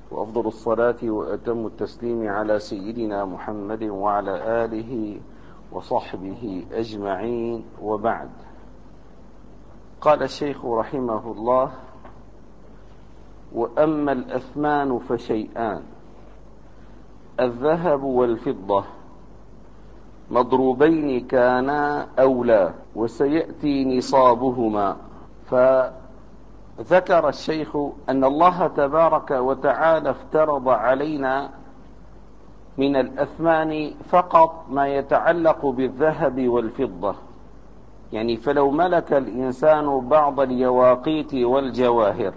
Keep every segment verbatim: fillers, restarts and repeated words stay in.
وأفضل الصلاة وأتم التسليم على سيدنا محمد وعلى آله وصحبه أجمعين، وبعد. قال الشيخ رحمه الله: وأما الأثمان فشيئان، الذهب والفضة، مضروبين كانا أو لا، وسيأتي نصابهما. فذكر الشيخ أن الله تبارك وتعالى افترض علينا من الأثمان فقط ما يتعلق بالذهب والفضة، يعني فلو ملك الإنسان بعض اليواقيت والجواهر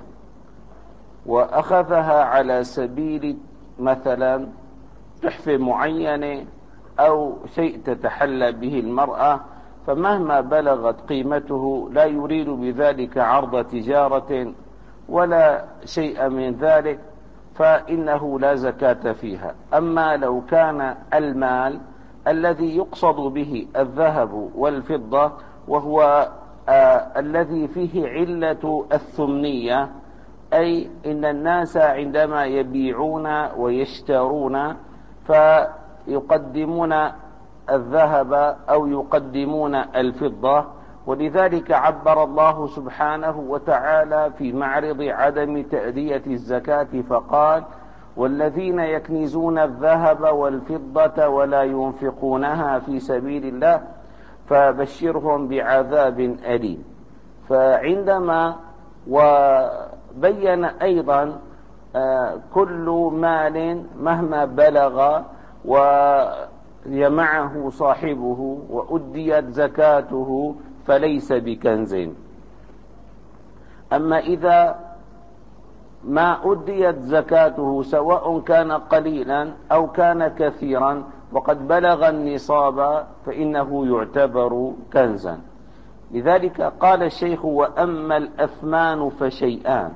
وأخذها على سبيل مثلا تحفة معينة أو شيء تتحلى به المرأة، فمهما بلغت قيمته لا يريد بذلك عرض تجارة ولا شيء من ذلك، فإنه لا زكاة فيها. أما لو كان المال الذي يقصد به الذهب والفضة، وهو آه الذي فيه علة الثمنية، أي إن الناس عندما يبيعون ويشترون فيقدمون الذهب أو يقدمون الفضة، ولذلك عبر الله سبحانه وتعالى في معرض عدم تأدية الزكاة فقال: والذين يكنزون الذهب والفضة ولا ينفقونها في سبيل الله فبشرهم بعذاب أليم. فعندما وبين أيضا آه كل مال مهما بلغ ويمعه صاحبه وأديت زكاته فليس بكنز. أما إذا ما أديت زكاته سواء كان قليلا أو كان كثيرا وقد بلغ النصاب فإنه يعتبر كنزا. لذلك قال الشيخ: وأما الأثمان فشيئان،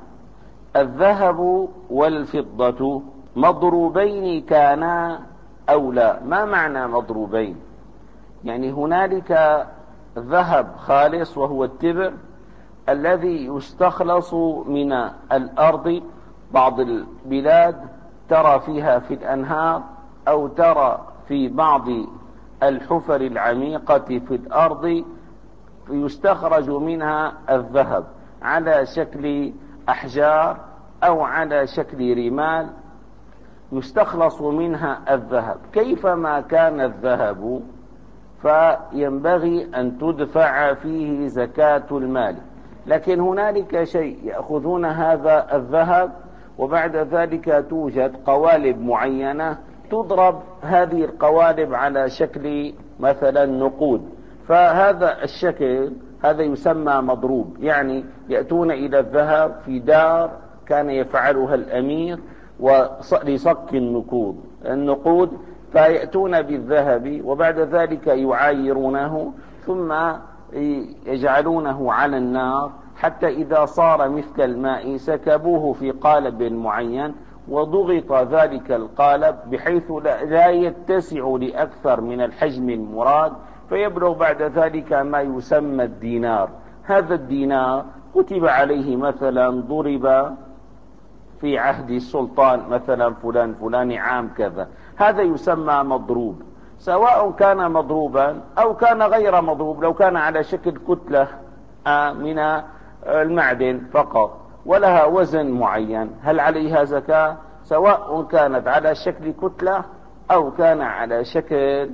الذهب والفضة، مضروبين كانا أو لا. ما معنى مضروبين؟ يعني هنالك ذهب خالص وهو التبر الذي يستخلص من الأرض. بعض البلاد ترى فيها في الأنهار أو ترى في بعض الحفر العميقة في الأرض يستخرج منها الذهب على شكل أحجار أو على شكل رمال، يستخلص منها الذهب. كيفما كان الذهب فينبغي أن تدفع فيه زكاة المال، لكن هنالك شيء يأخذون هذا الذهب وبعد ذلك توجد قوالب معينة تضرب هذه القوالب على شكل مثلا نقود، فهذا الشكل هذا يسمى مضروب. يعني يأتون إلى الذهب في دار كان يفعلها الأمير ولصك النقود النقود فيأتون بالذهب وبعد ذلك يعايرونه ثم يجعلونه على النار حتى إذا صار مثل الماء سكبوه في قالب معين وضغط ذلك القالب بحيث لا يتسع لأكثر من الحجم المراد، فيبلغ بعد ذلك ما يسمى الدينار. هذا الدينار كتب عليه مثلا ضرب في عهد السلطان مثلا فلان فلان عام كذا، هذا يسمى مضروب، سواء كان مضروبا أو كان غير مضروب. لو كان على شكل كتلة من المعدن فقط ولها وزن معين، هل عليها زكاة؟ سواء كانت على شكل كتلة أو كان على شكل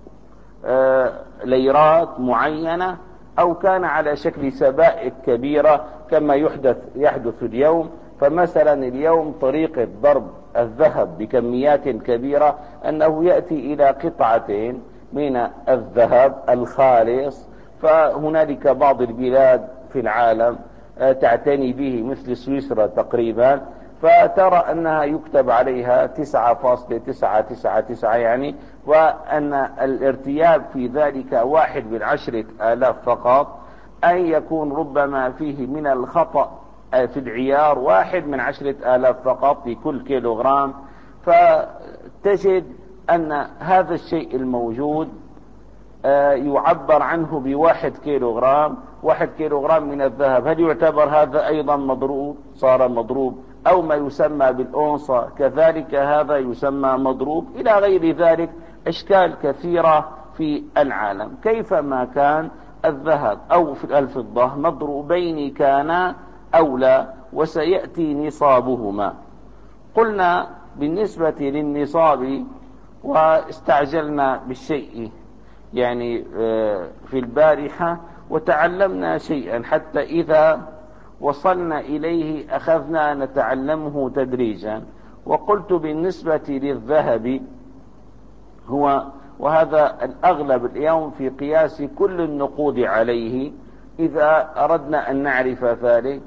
ليرات معينة أو كان على شكل سبائك كبيرة كما يحدث يحدث اليوم. فمثلا اليوم طريقة ضرب الذهب بكميات كبيرة أنه يأتي إلى قطعة من الذهب الخالص، فهنالك بعض البلاد في العالم تعتني به مثل سويسرا تقريبا، فترى أنها يكتب عليها تسعة فاصلة تسعة تسعة تسعة، يعني وأن الارتياب في ذلك واحد من عشرة آلاف فقط، أن يكون ربما فيه من الخطأ في العيار واحد من عشرة آلاف فقط في كل كيلوغرام. فتجد أن هذا الشيء الموجود يعبر عنه بواحد كيلوغرام. واحد كيلوغرام من الذهب، هل يعتبر هذا أيضا مضروب؟ صار مضروب أو ما يسمى بالأونصة كذلك هذا يسمى مضروب، إلى غير ذلك أشكال كثيرة في العالم. كيفما كان الذهب أو في الفضة مضروبين كانا أولى، وسيأتي نصابهما. قلنا بالنسبة للنصاب، واستعجلنا بالشيء يعني في البارحة وتعلمنا شيئا حتى إذا وصلنا إليه أخذنا نتعلمه تدريجا. وقلت بالنسبة للذهب هو، وهذا الأغلب اليوم في قياس كل النقود عليه، إذا أردنا أن نعرف ذلك،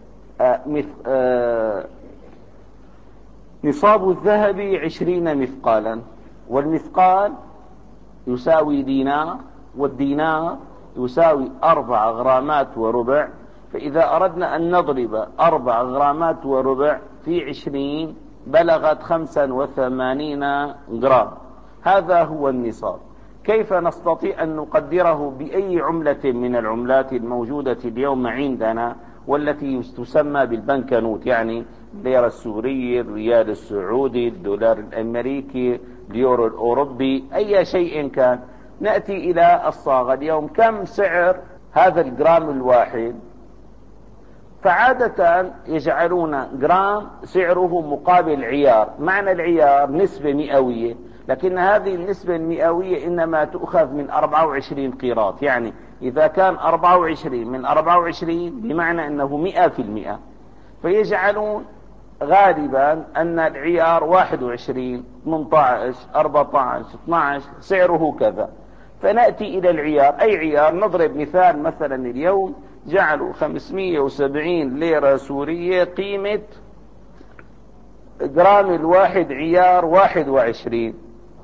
نصاب الذهب عشرين مثقالا، والمثقال يساوي دينار، والدينار يساوي أربع غرامات وربع. فإذا أردنا أن نضرب أربع غرامات وربع في عشرين بلغت خمسا وثمانين غرام، هذا هو النصاب. كيف نستطيع أن نقدره بأي عملة من العملات الموجودة اليوم عندنا والتي تسمى بالبنكنوت، يعني الليرة السوري، الريال السعودي، الدولار الأمريكي، اليورو الأوروبي، أي شيء كان. نأتي إلى الصاغة اليوم، كم سعر هذا الجرام الواحد؟ فعادة يجعلون جرام سعره مقابل عيار. معنى العيار نسبة مئوية، لكن هذه النسبة المئوية إنما تؤخذ من أربعة وعشرين قيراط، يعني إذا كان أربعة وعشرين من أربعة وعشرين بمعنى أنه مئة في المئة. فيجعلون غالبا أن العيار واحد وعشرين، ثمانية عشر، أربعة عشر، اثني عشر سعره كذا. فنأتي إلى العيار، أي عيار؟ نضرب مثال، مثلا اليوم جعلوا خمسمائة وسبعين ليرة سورية قيمة جرام الواحد، عيار واحد وعشرين.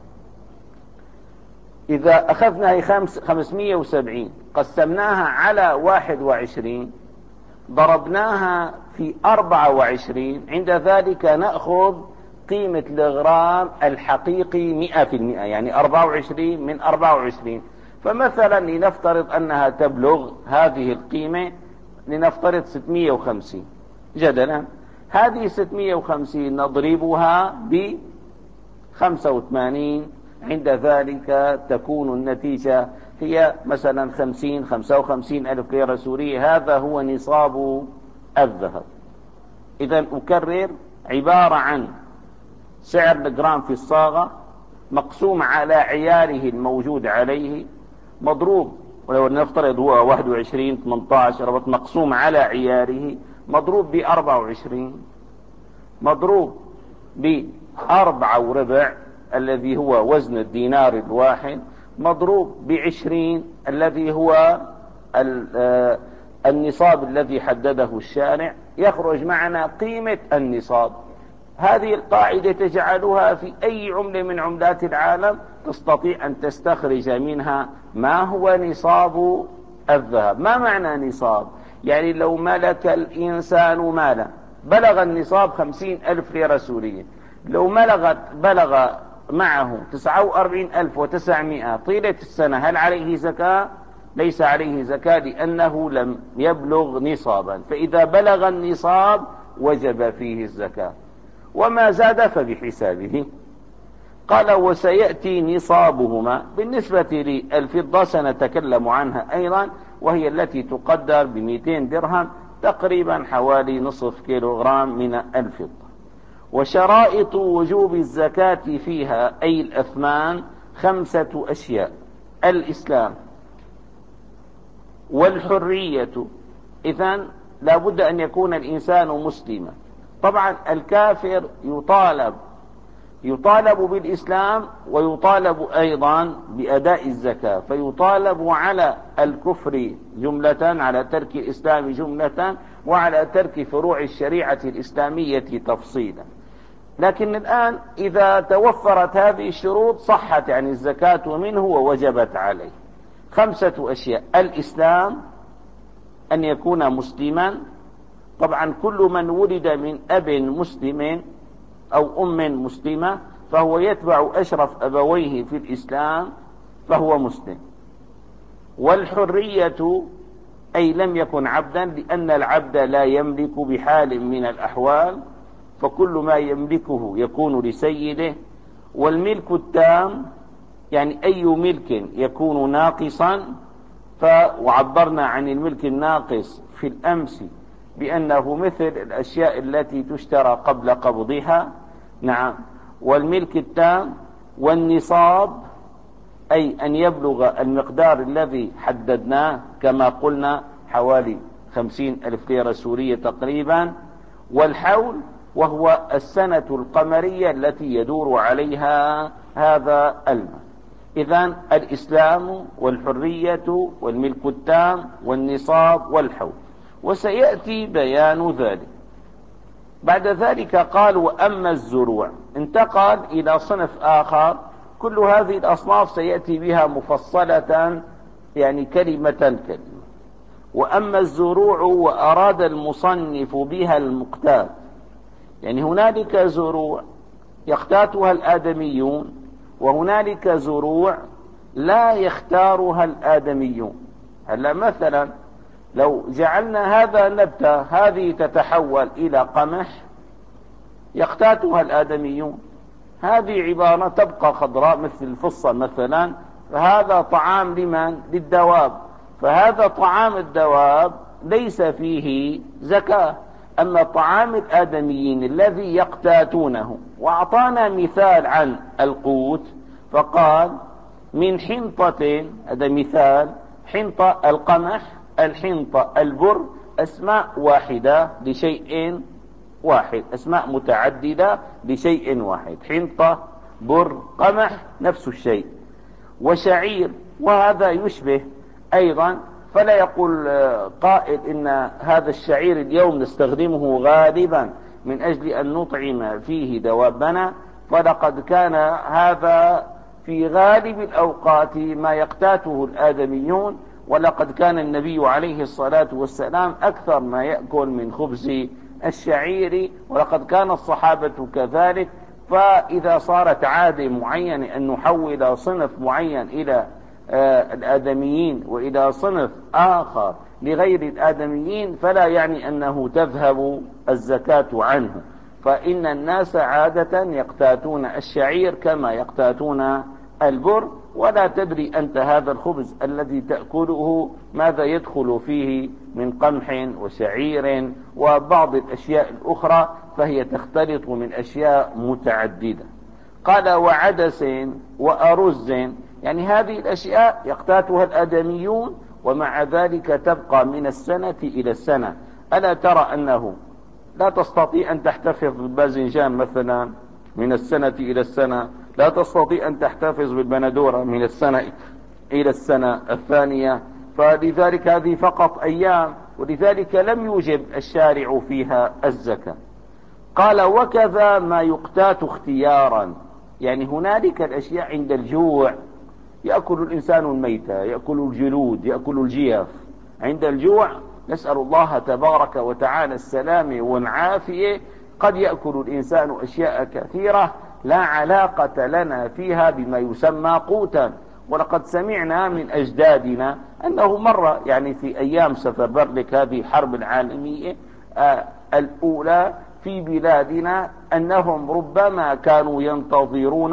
إذا أخذنا خمسمائة وسبعين قسمناها على واحد وعشرين ضربناها في أربعة وعشرين، عند ذلك نأخذ قيمة الغرام الحقيقي مئة في المئة، يعني أربعة وعشرين من أربعة وعشرين. فمثلا لنفترض أنها تبلغ هذه القيمة، لنفترض ستمائة وخمسين جدلا. هذه ستمائة وخمسين نضربها ب خمسة وثمانين، عند ذلك تكون النتيجة هي مثلا خمسين خمسة وخمسين ألف ليرة سورية. هذا هو نصاب الذهب. إذا أكرر، عبارة عن سعر الجرام في الصاغة مقسوم على عياره الموجود عليه، مضروب، ولو نفترض هو واحد وعشرين، ثمانية عشر، مقسوم على عياره، مضروب ب أربعة وعشرين، مضروب بأربعة وربع الذي هو وزن الدينار الواحد، مضروب بعشرين الذي هو النصاب الذي حدده الشارع، يخرج معنا قيمة النصاب. هذه القاعدة تجعلها في أي عملة من عملات العالم، تستطيع أن تستخرج منها ما هو نصاب الذهب. ما معنى نصاب؟ يعني لو ملك الإنسان مالا بلغ النصاب خمسين ألف ليرة سورية، لو بلغت بلغ معه تسعة وأربعين ألف وتسعمائة طيلة السنة، هل عليه زكاة؟ ليس عليه زكاة، لأنه لم يبلغ نصابا. فإذا بلغ النصاب وجب فيه الزكاة، وما زاد فبحسابه. قال وسيأتي نصابهما. بالنسبة للفضة سنتكلم عنها أيضا، وهي التي تقدر بمئتين درهم، تقريبا حوالي نصف كيلوغرام من الفضة. وشرائط وجوب الزكاة فيها أي الأثمان خمسة أشياء: الإسلام والحرية، إذن لا بد أن يكون الإنسان مسلما. طبعا الكافر يطالب يطالب بالإسلام ويطالب أيضا بأداء الزكاة، فيطالب على الكفر جملة، على ترك الإسلام جملة، وعلى ترك فروع الشريعة الإسلامية تفصيلا. لكن الآن إذا توفرت هذه الشروط صحت يعني الزكاة منه ووجبت عليه. خمسة أشياء: الإسلام، أن يكون مسلما. طبعا كل من ولد من أب مسلم أو أم مسلمة فهو يتبع أشرف أبويه في الإسلام فهو مسلم. والحرية أي لم يكن عبدا، لأن العبد لا يملك بحال من الأحوال فكل ما يملكه يكون لسيده. والملك التام يعني أي ملك يكون ناقصا، وعبرنا عن الملك الناقص في الأمس بأنه مثل الأشياء التي تشترى قبل قبضها. نعم. والملك التام والنصاب أي أن يبلغ المقدار الذي حددناه كما قلنا حوالي خمسين ألف ليرة سورية تقريبا. والحول وهو السنة القمرية التي يدور عليها هذا المال. إذن الإسلام والحرية والملك التام والنصاب والحول، وسيأتي بيان ذلك. بعد ذلك قال وأما الزروع، انتقل إلى صنف آخر. كل هذه الأصناف سيأتي بها مفصلة يعني كلمة كلمة. وأما الزروع وأراد المصنف بها المقتات، يعني هنالك زروع يقتاتها الآدميون، وهنالك زروع لا يختارها الآدميون. هلا مثلا لو جعلنا هذا النبتة هذه تتحول إلى قمح يقتاتها الآدميون، هذه عبارة تبقى خضراء مثل الفصة مثلا، فهذا طعام لمن؟ للدواب، فهذا طعام الدواب ليس فيه زكاة. أما طعام الآدميين الذي يقتاتونه، وأعطانا مثال عن القوت فقال من حنطة، هذا مثال، حنطة القمح، الحنطة البر، أسماء واحدة لشيء واحد، أسماء متعددة لشيء واحد، حنطة بر قمح نفس الشيء. وشعير، وهذا يشبه أيضا، فلا يقول قائل إن هذا الشعير اليوم نستخدمه غالبا من أجل أن نطعم فيه دوابنا، فلقد كان هذا في غالب الأوقات ما يقتاته الآدميون. ولقد كان النبي عليه الصلاة والسلام أكثر ما يأكل من خبز الشعير، ولقد كان الصحابة كذلك. فإذا صارت عادة معينة أن نحول صنف معين إلى آه الآدميين وإلى صنف آخر لغير الآدميين، فلا يعني أنه تذهب الزكاة عنه، فإن الناس عادة يقتاتون الشعير كما يقتاتون البر. ولا تدري أنت هذا الخبز الذي تأكله ماذا يدخل فيه من قمح وشعير وبعض الأشياء الأخرى، فهي تختلط من أشياء متعددة. قال وعدس وأرز، يعني هذه الأشياء يقتاتها الآدميون، ومع ذلك تبقى من السنة إلى السنة. ألا ترى أنه لا تستطيع أن تحتفظ بالباذنجان مثلا من السنة إلى السنة، لا تستطيع أن تحتفظ بالبندورة من السنة إلى السنة الثانية، فلذلك هذه فقط أيام، ولذلك لم يوجب الشارع فيها الزكاة. قال وكذا ما يقتات اختيارا، يعني هنالك الأشياء عند الجوع يأكل الإنسان الميتة، يأكل الجلود، يأكل الجيف. عند الجوع نسأل الله تبارك وتعالى السلامة والعافية، قد يأكل الإنسان أشياء كثيرة لا علاقة لنا فيها بما يسمى قوتا. ولقد سمعنا من أجدادنا أنه مرة يعني في أيام سفربرلك هذه الحرب العالمية آه الأولى في بلادنا، أنهم ربما كانوا ينتظرون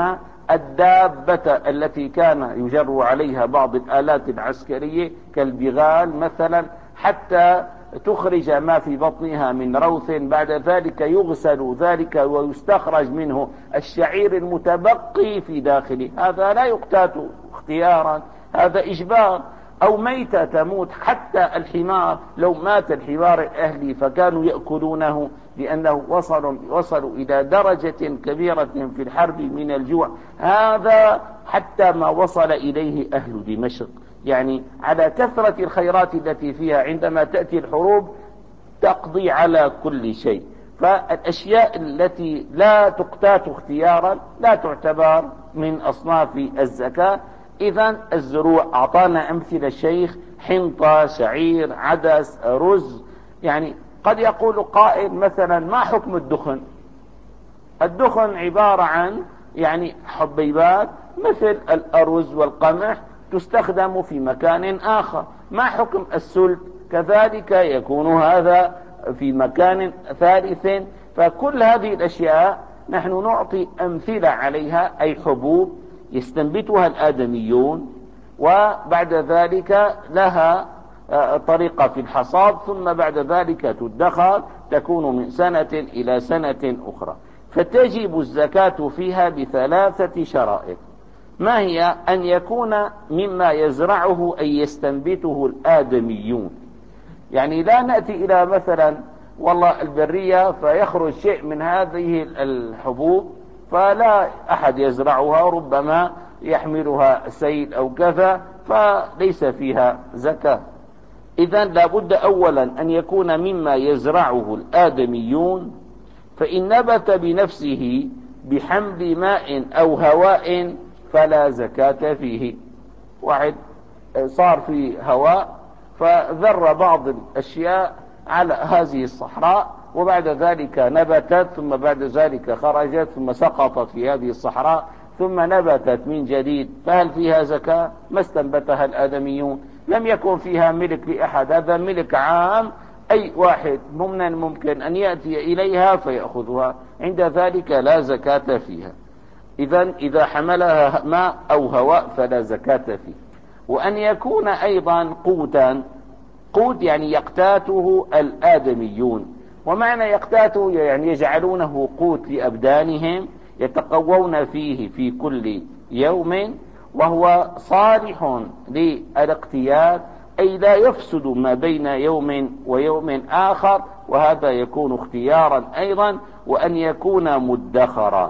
الدابة التي كان يجر عليها بعض الآلات العسكرية كالبغال مثلا، حتى تخرج ما في بطنها من روث، بعد ذلك يغسل ذلك ويستخرج منه الشعير المتبقي في داخله. هذا لا يقتات اختيارا، هذا إجبار. أو ميتة تموت، حتى الحمار لو مات الحمار الأهلي فكانوا يأكلونه، لأنه وصلوا, وصلوا إلى درجة كبيرة في الحرب من الجوع. هذا حتى ما وصل إليه أهل دمشق، يعني على كثرة الخيرات التي فيها عندما تأتي الحروب تقضي على كل شيء. فالأشياء التي لا تقتات اختيارا لا تعتبر من أصناف الزكاة. إذن الزروع أعطانا أمثلة الشيخ، حنطة، شعير، عدس، رز. يعني قد يقول قائل مثلا ما حكم الدخن؟ الدخن عبارة عن يعني حبيبات مثل الأرز والقمح تستخدم في مكان آخر. ما حكم السلت؟ كذلك يكون هذا في مكان ثالث فكل هذه الأشياء نحن نعطي أمثلة عليها، أي حبوب يستنبتها الآدميون، وبعد ذلك لها طريقة في الحصاد، ثم بعد ذلك تدخر، تكون من سنة إلى سنة أخرى. فتجب الزكاة فيها بثلاثة شرائط. ما هي؟ أن يكون مما يزرعه أي يستنبته الآدميون. يعني لا نأتي إلى مثلا والله البرية فيخرج شيء من هذه الحبوب فلا أحد يزرعها، ربما يحملها سيل أو كذا، فليس فيها زكاة. إذن لابد أولا أن يكون مما يزرعه الآدميون، فإن نبت بنفسه بحمل ماء أو هواء فلا زكاة فيه. واحد صار في هواء فذر بعض الأشياء على هذه الصحراء، وبعد ذلك نبتت، ثم بعد ذلك خرجت، ثم سقطت في هذه الصحراء، ثم نبتت من جديد، فهل فيها زكاة؟ ما استنبتها الآدميون، لم يكن فيها ملك لأحد، هذا ملك عام، أي واحد من الممكن أن يأتي إليها فيأخذها، عند ذلك لا زكاة فيها. إذن إذا حملها ماء أو هواء فلا زكاة فيه. وأن يكون أيضا قوتا، قوت يعني يقتاته الآدميون، ومعنى يقتاته يعني يجعلونه قوت لأبدانهم يتقوون فيه في كل يوم، وهو صالح للاقتيات، أي لا يفسد ما بين يوم ويوم آخر، وهذا يكون اختيارا أيضا. وأن يكون مدخرا،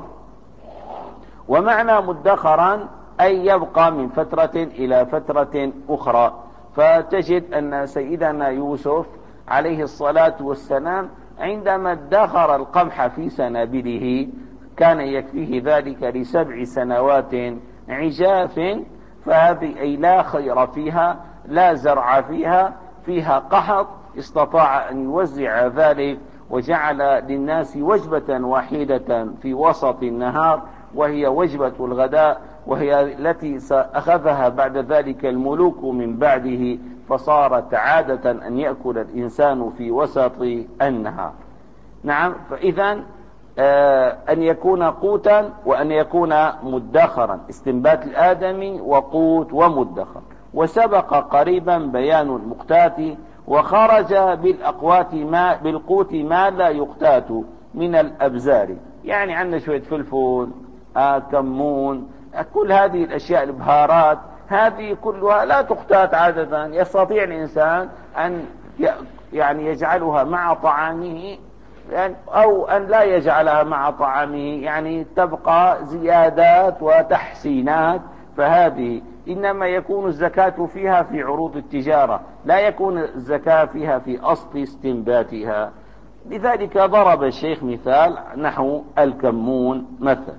ومعنى مدخرا أي يبقى من فترة إلى فترة أخرى. فتجد أن سيدنا يوسف عليه الصلاة والسلام عندما ادخر القمح في سنابله كان يكفيه ذلك لسبع سنوات عجاف، فهذه أي لا خير فيها، لا زرع فيها، فيها قحط، استطاع أن يوزع ذلك وجعل للناس وجبة واحدة في وسط النهار، وهي وجبة الغداء، وهي التي أخذها بعد ذلك الملوك من بعده، فصارت عادة أن يأكل الإنسان في وسط النهار. نعم، فإذا آه أن يكون قوتا وأن يكون مدخرا، استنبات الآدمي وقوت ومدخر. وسبق قريبا بيان المقتات، وخرج بالأقوات ما بالقوت ما لا يقتات من الأبزار، يعني عندنا شوية فلفل، آه كمون، كل هذه الأشياء البهارات، هذه كلها لا تقتات عادة، يستطيع الإنسان أن يعني يجعلها مع طعامه أو أن لا يجعلها مع طعامه، يعني تبقى زيادات وتحسينات. فهذه إنما يكون الزكاة فيها في عروض التجارة، لا يكون الزكاة فيها في أصل استنباتها. لذلك ضرب الشيخ مثال نحو الكمون مثلا.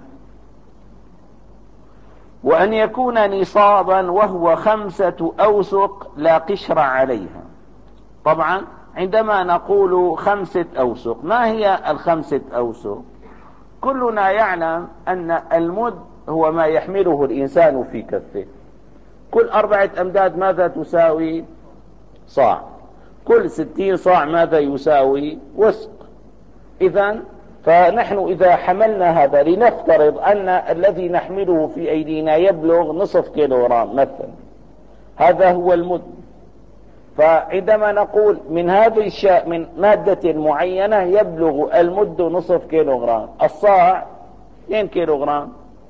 وأن يكون نصابا وهو خمسة أوسق لا قشر عليها. طبعا عندما نقول خمسة أوسق، ما هي الخمسة أوسق؟ كلنا يعلم أن المد هو ما يحمله الإنسان في كفه. كل أربعة أمداد ماذا تساوي؟ صاع. كل ستين صاع ماذا يساوي؟ وسق. إذن فنحن إذا حملنا هذا، لنفترض أن الذي نحمله في أيدينا يبلغ نصف كيلوغرام مثلا، هذا هو المد. فعندما نقول من هذه الشيء من مادة معينة يبلغ المد نصف كيلوغرام، الصاع اثنين كيلوغرام.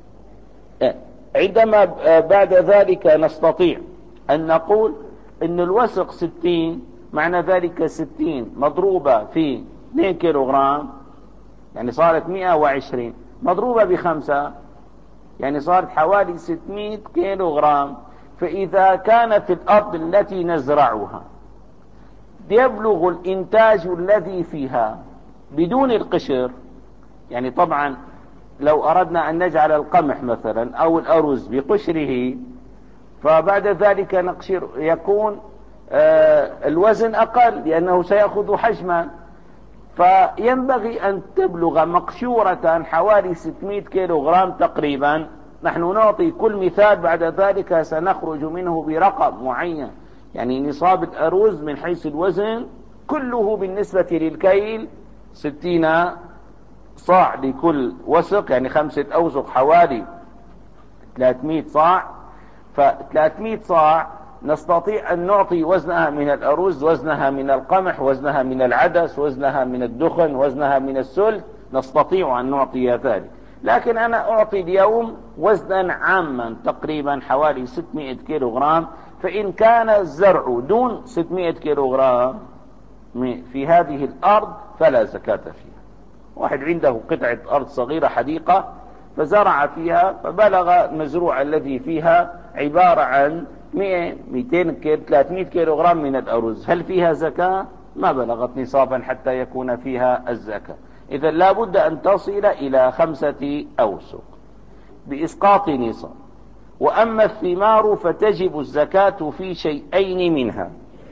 عندما بعد ذلك نستطيع أن نقول أن الوسق ستين، معنى ذلك ستين مضروبة في اثنين كيلوغرام يعني صارت مئة وعشرين، مضروبة بخمسة يعني صارت حوالي ستمائة كيلوغرام. فإذا كانت الأرض التي نزرعها يبلغ الإنتاج الذي فيها بدون القشر، يعني طبعا لو أردنا أن نجعل القمح مثلا أو الأرز بقشره فبعد ذلك نقشر يكون آه الوزن أقل لأنه سيأخذ حجما، فينبغي أن تبلغ مقشورة حوالي ستمائة كيلوغرام تقريبا. نحن نعطي كل مثال بعد ذلك سنخرج منه برقم معين، يعني نصاب الأرز من حيث الوزن كله بالنسبة للكيل ستين صاع لكل وسق، يعني خمسة أوسق حوالي ثلاثمائة صاع. فثلاثمائة صاع نستطيع أن نعطي وزنها من الأرز، وزنها من القمح، وزنها من العدس، وزنها من الدخن، وزنها من السلت، نستطيع أن نعطي ذلك. لكن أنا أعطي اليوم وزنا عاما تقريبا حوالي ستمائة كيلوغرام، فإن كان الزرع دون ستمائة كيلوغرام في هذه الأرض فلا زكاة فيها. واحد عنده قطعة أرض صغيرة حديقة فزرع فيها، فبلغ المزروع الذي فيها عبارة عن مئة مئتين كيلو ثلاثمائة كيلوغرام من الأرز، هل فيها زكاة؟ ما بلغت نصابا حتى يكون فيها الزكاة. إذا لا بد أن تصل إلى خمسة أوسق بإسقاط نصاب. وأما الثمار فتجب الزكاة في شيئين منها.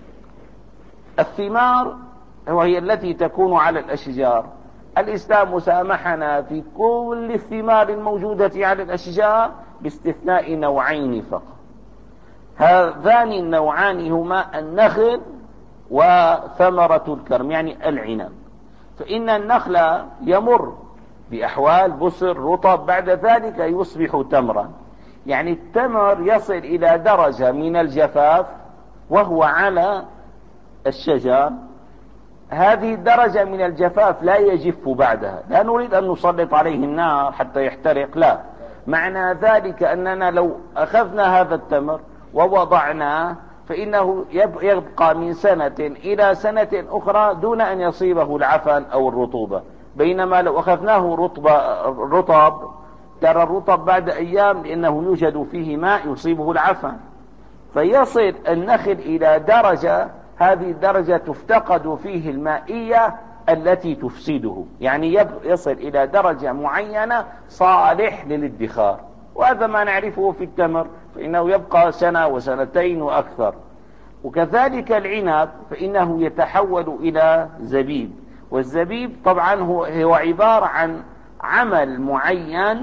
الثمار وهي التي تكون على الأشجار، الإسلام سامحنا في كل الثمار الموجودة على الأشجار باستثناء نوعين فقط. هذان النوعان هما النخل وثمرة الكرم، يعني العنب. فإن النخل يمر بأحوال بصر رطب، بعد ذلك يصبح تمرا، يعني التمر يصل إلى درجة من الجفاف وهو على الشجر. هذه الدرجة من الجفاف لا يجف بعدها، لا نريد أن نسلط عليه النار حتى يحترق، لا، معنى ذلك أننا لو أخذنا هذا التمر ووضعناه فإنه يبقى من سنة إلى سنة أخرى دون أن يصيبه العفن أو الرطوبة. بينما لو أخذناه رطب رطب ترى الرطب بعد أيام لأنه يوجد فيه ماء يصيبه العفن، فيصل النخل إلى درجة، هذه الدرجة تفتقد فيه المائية التي تفسده، يعني يصل إلى درجة معينة صالح للادخار. وهذا ما نعرفه في التمر، فإنه يبقى سنة وسنتين وأكثر. وكذلك العنب فإنه يتحول إلى زبيب، والزبيب طبعا هو, هو عبارة عن عمل معين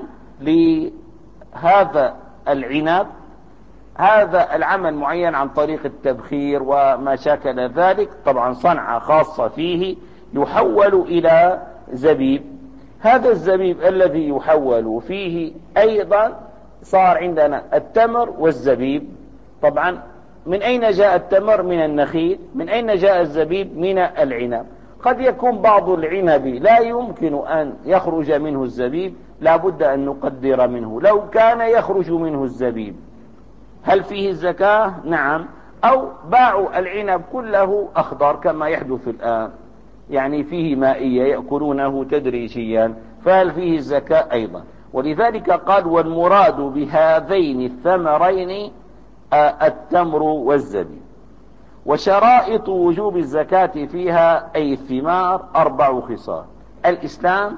لهذا العنب. هذا العمل معين عن طريق التبخير وما شاكل ذلك، طبعا صنعة خاصة فيه، يحول إلى زبيب. هذا الزبيب الذي يحول فيه أيضا صار عندنا التمر والزبيب. طبعا من أين جاء التمر؟ من النخيل. من أين جاء الزبيب؟ من العنب. قد يكون بعض العنب لا يمكن أن يخرج منه الزبيب، لا بد أن نقدر منه. لو كان يخرج منه الزبيب هل فيه الزكاة؟ نعم. أو باعوا العنب كله أخضر كما يحدث الآن، يعني فيه مائية يأكلونه تدريجيا، فهل فيه الزكاة أيضا؟ ولذلك قال والمراد بهذين الثمرين التمر والزبيب. وشرائط وجوب الزكاة فيها أي الثمار أربع خصال: الإسلام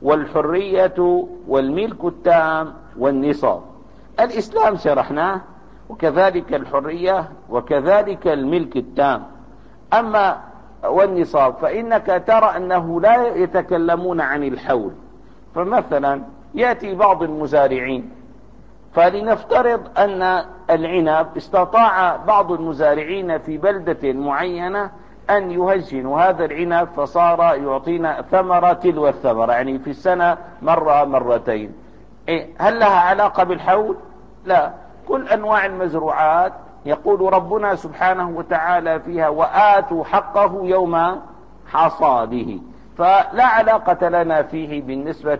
والحرية والملك التام والنصاب. الإسلام شرحناه، وكذلك الحرية، وكذلك الملك التام. أما والنصاب فإنك ترى أنه لا يتكلمون عن الحول. فمثلا يأتي بعض المزارعين، فلنفترض أن العنب استطاع بعض المزارعين في بلدة معينة أن يهجنوا هذا العنب فصار يعطينا ثمرة تلو الثمرة، يعني في السنة مرة مرتين. إيه هل لها علاقة بالحول؟ لا. كل أنواع المزروعات يقول ربنا سبحانه وتعالى فيها وآتوا حقه يوم حصاده، فلا علاقة لنا فيه بالنسبة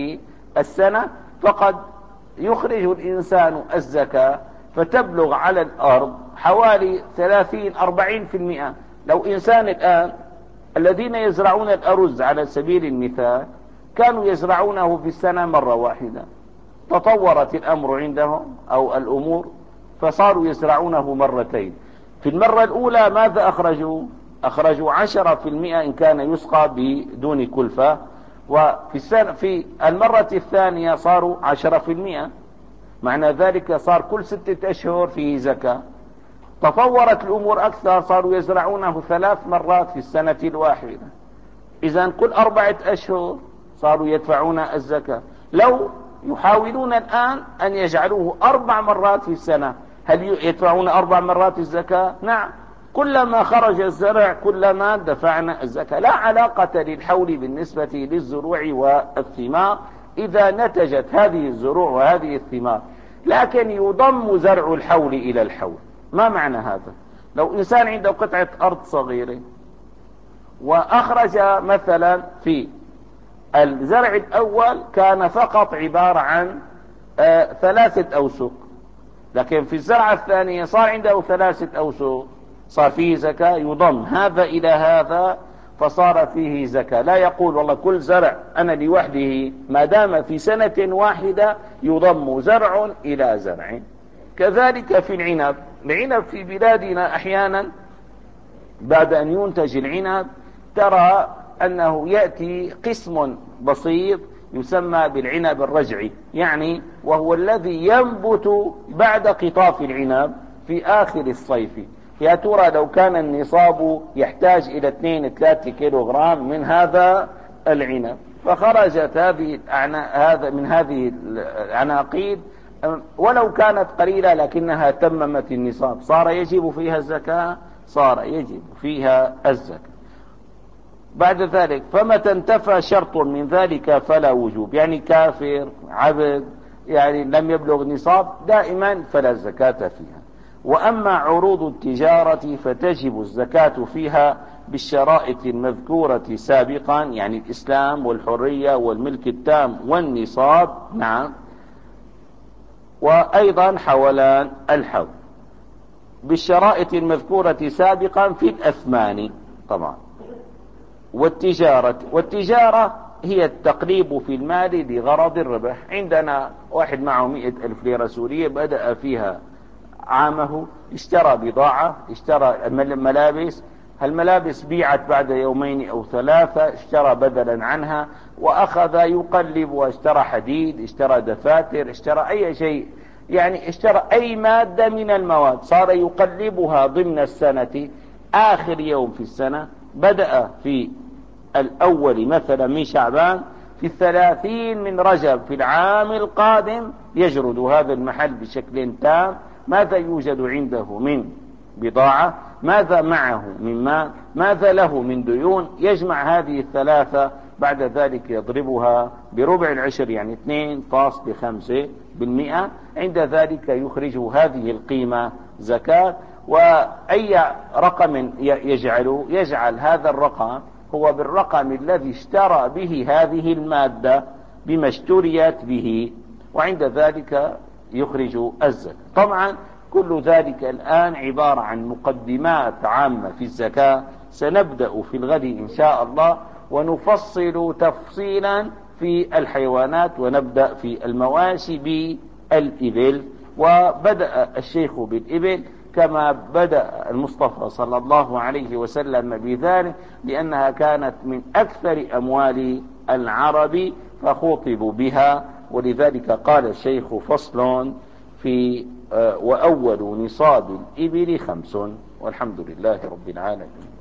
للسنة. فقد يخرج الإنسان الزكاة فتبلغ على الأرض حوالي ثلاثين أربعين في المئة. لو إنسان الآن الذين يزرعون الأرز على سبيل المثال كانوا يزرعونه في السنة مرة واحدة، تطورت الأمر عندهم أو الأمور فصاروا يزرعونه مرتين. في المرة الأولى ماذا أخرجوا؟ أخرجوا عشرة في المئة إن كان يسقى بدون كلفة، وفي السنة في المرة الثانية صاروا عشرة في المئة، معنى ذلك صار كل ستة أشهر فيه زكاة. تطورت الأمور أكثر، صاروا يزرعونه ثلاث مرات في السنة الواحدة، إذن كل أربعة أشهر صاروا يدفعون الزكاة. لو يحاولون الآن أن يجعلوه أربع مرات في السنة، هل يدفعون أربع مرات الزكاة؟ نعم. كلما خرج الزرع كلما دفعنا الزكاة. لا علاقة للحول بالنسبة للزروع والثمار إذا نتجت هذه الزروع وهذه الثمار، لكن يضم زرع الحول إلى الحول. ما معنى هذا؟ لو إنسان عنده قطعة أرض صغيرة وأخرج مثلا في الزرع الأول كان فقط عبارة عن آه ثلاثة أوسق، لكن في الزرعة الثانية صار عنده ثلاثة أوسق، صار فيه زكاة، يضم هذا إلى هذا فصار فيه زكاة. لا يقول والله كل زرع أنا لوحده، ما دام في سنة واحدة يضم زرع إلى زرع. كذلك في العنب، العنب في بلادنا أحيانا بعد أن ينتج العنب ترى أنه يأتي قسم بسيط يسمى بالعنب الرجعي، يعني وهو الذي ينبت بعد قطاف العنب في آخر الصيف. يا ترى لو كان النصاب يحتاج إلى اثنين ثلاثة كيلوغرام من هذا العنب، فخرجت هذه هذا من هذه العناقيد ولو كانت قليلة لكنها تممت النصاب، صار يجب فيها الزكاة، صار يجب فيها الزكاة. بعد ذلك فمتى انتفى شرط من ذلك فلا وجوب، يعني كافر عبد يعني لم يبلغ نصاب دائما فلا زكاة فيها. وأما عروض التجارة فتجب الزكاة فيها بالشرائط المذكورة سابقا، يعني الإسلام والحرية والملك التام والنصاب، نعم، وأيضا حولان الحول بالشرائط المذكورة سابقا في الأثمان طبعا. والتجارة والتجارة هي التقليب في المال لغرض الربح. عندنا واحد معه مئة ألف ليرة سورية بدأ فيها عامه، اشترى بضاعة، اشترى ملابس، هالملابس بيعت بعد يومين أو ثلاثة، اشترى بدلا عنها وأخذ يقلب واشترى حديد، اشترى دفاتر، اشترى أي شيء، يعني اشترى أي مادة من المواد، صار يقلبها ضمن السنة. آخر يوم في السنة بدأ في الأول مثلا من شعبان، في الثلاثين من رجب في العام القادم يجرد هذا المحل بشكل تام، ماذا يوجد عنده من بضاعة، ماذا معه من مال، ماذا له من ديون، يجمع هذه الثلاثة، بعد ذلك يضربها بربع العشر يعني اثنين فاصلة خمسة بالمئة، عند ذلك يخرج هذه القيمة زكاة. وأي رقم يجعله يجعل هذا الرقم هو بالرقم الذي اشترى به هذه المادة بما اشتريت به، وعند ذلك يخرج الزكاة. طبعا كل ذلك الآن عبارة عن مقدمات عامة في الزكاة، سنبدأ في الغد إن شاء الله ونفصل تفصيلا في الحيوانات، ونبدأ في المواشي بالإبل. وبدأ الشيخ بالإبل كما بدأ المصطفى صلى الله عليه وسلم بذلك، لأنها كانت من أكثر أموال العرب فخوطبوا بها، ولذلك قال الشيخ فصل في وأول نصاب الإبل خمس، والحمد لله رب العالمين.